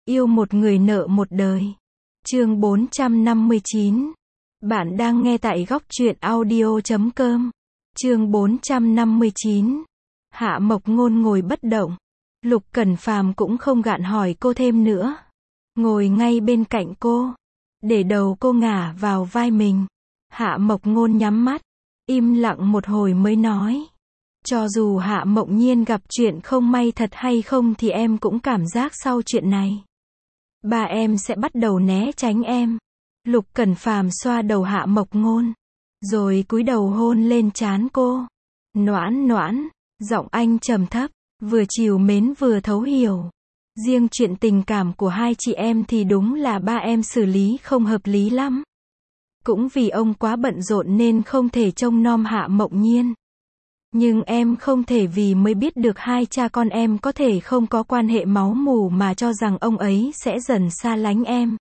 Yêu một người nợ một đời. Chương 459. Bạn đang nghe tại góc truyện audio.com. Chương 459. Hạ Mộc Ngôn ngồi bất động. Lục Cẩn Phàm cũng không gạn hỏi cô thêm nữa. Ngồi ngay bên cạnh cô, để đầu cô ngả vào vai mình. Hạ Mộc Ngôn nhắm mắt, im lặng một hồi mới nói. Cho dù Hạ Mộc Nhiên gặp chuyện không may thật hay không thì em cũng cảm giác sau chuyện này, ba em sẽ bắt đầu né tránh em. Lục Cẩn Phàm xoa đầu Hạ Mộc Ngôn, rồi cúi đầu hôn lên trán cô. Noãn noãn, giọng anh trầm thấp, vừa trìu mến vừa thấu hiểu. Riêng chuyện tình cảm của hai chị em thì đúng là ba em xử lý không hợp lý lắm. Cũng vì ông quá bận rộn nên không thể trông nom Hạ Mộc Nhiên. Nhưng em không thể vì mới biết được hai cha con em có thể không có quan hệ máu mủ mà cho rằng ông ấy sẽ dần xa lánh em.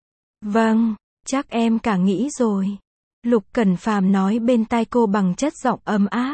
Vâng, chắc em cả nghĩ rồi. Lục Cẩn Phàm nói bên tai cô bằng chất giọng ấm áp.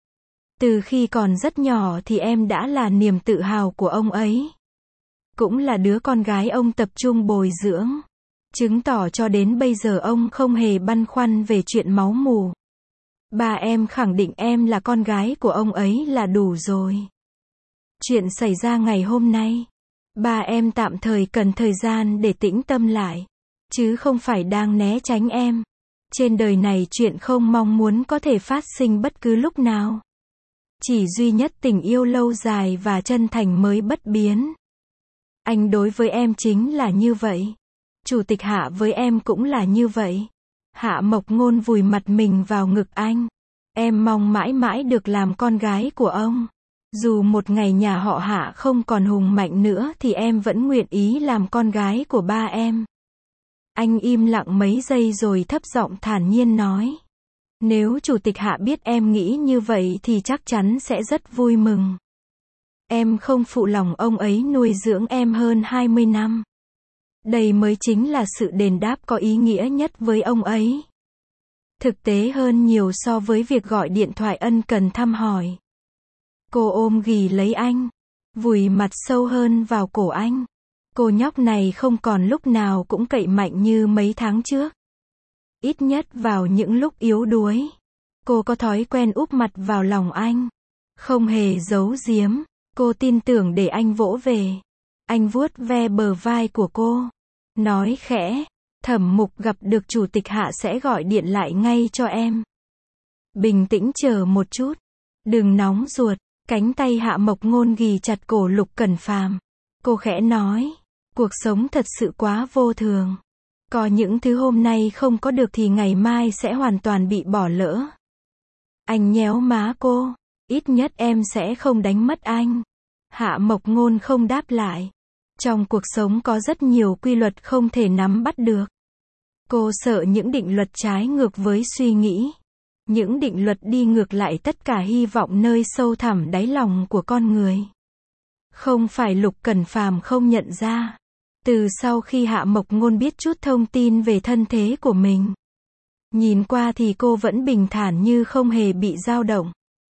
Từ khi còn rất nhỏ thì em đã là niềm tự hào của ông ấy. Cũng là đứa con gái ông tập trung bồi dưỡng. Chứng tỏ cho đến bây giờ ông không hề băn khoăn về chuyện máu mủ. Ba em khẳng định em là con gái của ông ấy là đủ rồi. Chuyện xảy ra ngày hôm nay, ba em tạm thời cần thời gian để tĩnh tâm lại, chứ không phải đang né tránh em. Trên đời này chuyện không mong muốn có thể phát sinh bất cứ lúc nào. Chỉ duy nhất tình yêu lâu dài và chân thành mới bất biến. Anh đối với em chính là như vậy. Chủ tịch Hạ với em cũng là như vậy. Hạ Mộc Ngôn vùi mặt mình vào ngực anh. Em mong mãi mãi được làm con gái của ông. Dù một ngày nhà họ Hạ không còn hùng mạnh nữa thì em vẫn nguyện ý làm con gái của ba em. Anh im lặng mấy giây rồi thấp giọng thản nhiên nói. Nếu Chủ tịch Hạ biết em nghĩ như vậy thì chắc chắn sẽ rất vui mừng. Em không phụ lòng ông ấy nuôi dưỡng em hơn 20 năm. Đây mới chính là sự đền đáp có ý nghĩa nhất với ông ấy. Thực tế hơn nhiều so với việc gọi điện thoại ân cần thăm hỏi. Cô ôm ghì lấy anh, vùi mặt sâu hơn vào cổ anh. Cô nhóc này không còn lúc nào cũng cậy mạnh như mấy tháng trước. Ít nhất vào những lúc yếu đuối, cô có thói quen úp mặt vào lòng anh. Không hề giấu giếm, cô tin tưởng để anh vỗ về. Anh vuốt ve bờ vai của cô, nói khẽ. Thẩm Mục gặp được Chủ tịch Hạ sẽ gọi điện lại ngay cho em. Bình tĩnh chờ một chút. Đừng nóng ruột. Cánh tay Hạ Mộc Ngôn ghì chặt cổ Lục Cẩn Phàm. Cô khẽ nói. Cuộc sống thật sự quá vô thường. Có những thứ hôm nay không có được thì ngày mai sẽ hoàn toàn bị bỏ lỡ. Anh nhéo má cô. Ít nhất em sẽ không đánh mất anh. Hạ Mộc Ngôn không đáp lại. Trong cuộc sống có rất nhiều quy luật không thể nắm bắt được. Cô sợ những định luật trái ngược với suy nghĩ. Những định luật đi ngược lại tất cả hy vọng nơi sâu thẳm đáy lòng của con người. Không phải Lục Cẩn Phàm không nhận ra. Từ sau khi Hạ Mộc Ngôn biết chút thông tin về thân thế của mình, nhìn qua thì cô vẫn bình thản như không hề bị dao động.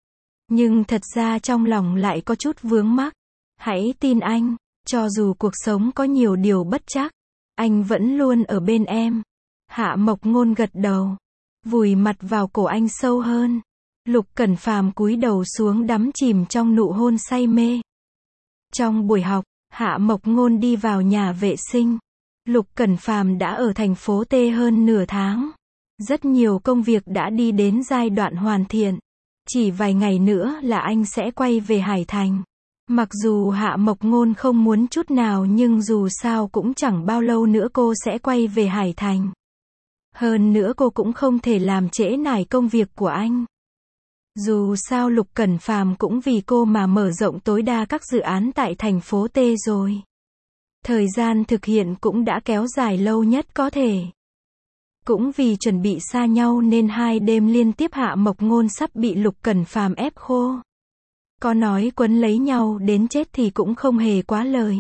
Nhưng thật ra trong lòng lại có chút vướng mắc. Hãy tin anh, cho dù cuộc sống có nhiều điều bất trắc, anh vẫn luôn ở bên em. Hạ Mộc Ngôn gật đầu, vùi mặt vào cổ anh sâu hơn. Lục Cẩn Phàm cúi đầu xuống đắm chìm trong nụ hôn say mê. Trong buổi học, Hạ Mộc Ngôn đi vào nhà vệ sinh. Lục Cẩn Phàm đã ở thành phố T hơn nửa tháng. Rất nhiều công việc đã đi đến giai đoạn hoàn thiện. Chỉ vài ngày nữa là anh sẽ quay về Hải Thành. Mặc dù Hạ Mộc Ngôn không muốn chút nào nhưng dù sao cũng chẳng bao lâu nữa cô sẽ quay về Hải Thành. Hơn nữa cô cũng không thể làm trễ nải công việc của anh. Dù sao Lục Cẩn Phàm cũng vì cô mà mở rộng tối đa các dự án tại thành phố T rồi. Thời gian thực hiện cũng đã kéo dài lâu nhất có thể. Cũng vì chuẩn bị xa nhau nên 2 đêm liên tiếp Hạ Mộc Ngôn sắp bị Lục Cẩn Phàm ép khô. Có nói quấn lấy nhau đến chết thì cũng không hề quá lời.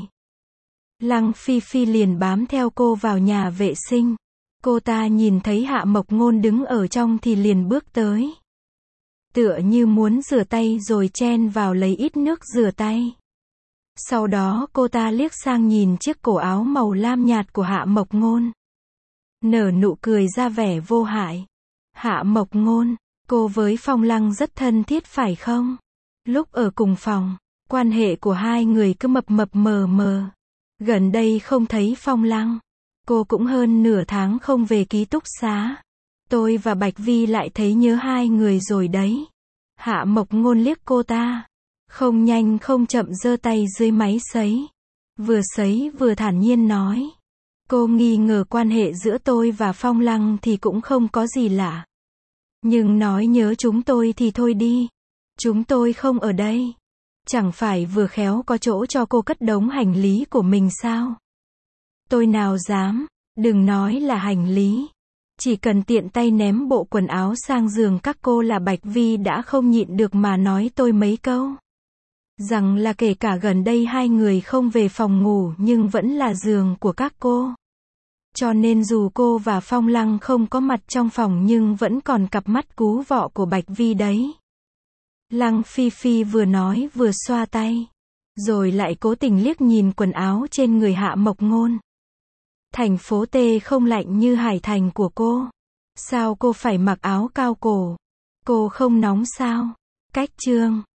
Lăng Phi Phi liền bám theo cô vào nhà vệ sinh. Cô ta nhìn thấy Hạ Mộc Ngôn đứng ở trong thì liền bước tới. Tựa như muốn rửa tay rồi chen vào lấy ít nước rửa tay. Sau đó cô ta liếc sang nhìn chiếc cổ áo màu lam nhạt của Hạ Mộc Ngôn. Nở nụ cười ra vẻ vô hại. Hạ Mộc Ngôn, cô với Phong Lăng rất thân thiết phải không? Lúc ở cùng phòng, quan hệ của hai người cứ mập mập mờ mờ. Gần đây không thấy Phong Lăng. Cô cũng hơn nửa tháng không về ký túc xá. Tôi và Bạch Vi lại thấy nhớ hai người rồi đấy. Hạ Mộc Ngôn liếc cô ta. Không nhanh không chậm giơ tay dưới máy sấy. Vừa sấy vừa thản nhiên nói. Cô nghi ngờ quan hệ giữa tôi và Phong Lăng thì cũng không có gì lạ. Nhưng nói nhớ chúng tôi thì thôi đi. Chúng tôi không ở đây. Chẳng phải vừa khéo có chỗ cho cô cất đống hành lý của mình sao? Tôi nào dám, đừng nói là hành lý. Chỉ cần tiện tay ném bộ quần áo sang giường các cô là Bạch Vi đã không nhịn được mà nói tôi mấy câu. Rằng là kể cả gần đây hai người không về phòng ngủ nhưng vẫn là giường của các cô. Cho nên dù cô và Phong Lăng không có mặt trong phòng nhưng vẫn còn cặp mắt cú vọ của Bạch Vi đấy. Lăng Phi Phi vừa nói vừa xoa tay. Rồi lại cố tình liếc nhìn quần áo trên người Hạ Mộc Ngôn. Thành phố T không lạnh như Hải Thành của cô. Sao cô phải mặc áo cao cổ? Cô không nóng sao? Cách chương